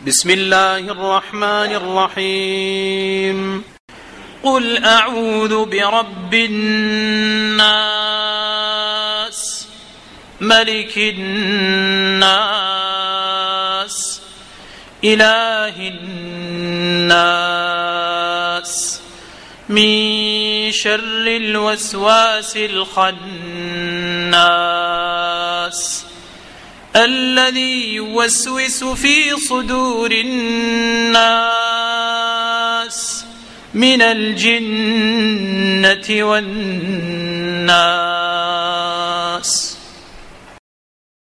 بسم الله الرحمن الرحيم. قل أعوذ برب الناس ملك الناس إله الناس من شر الوسواس الخناس الذي يوسوس في صدور الناس من الجنة والناس.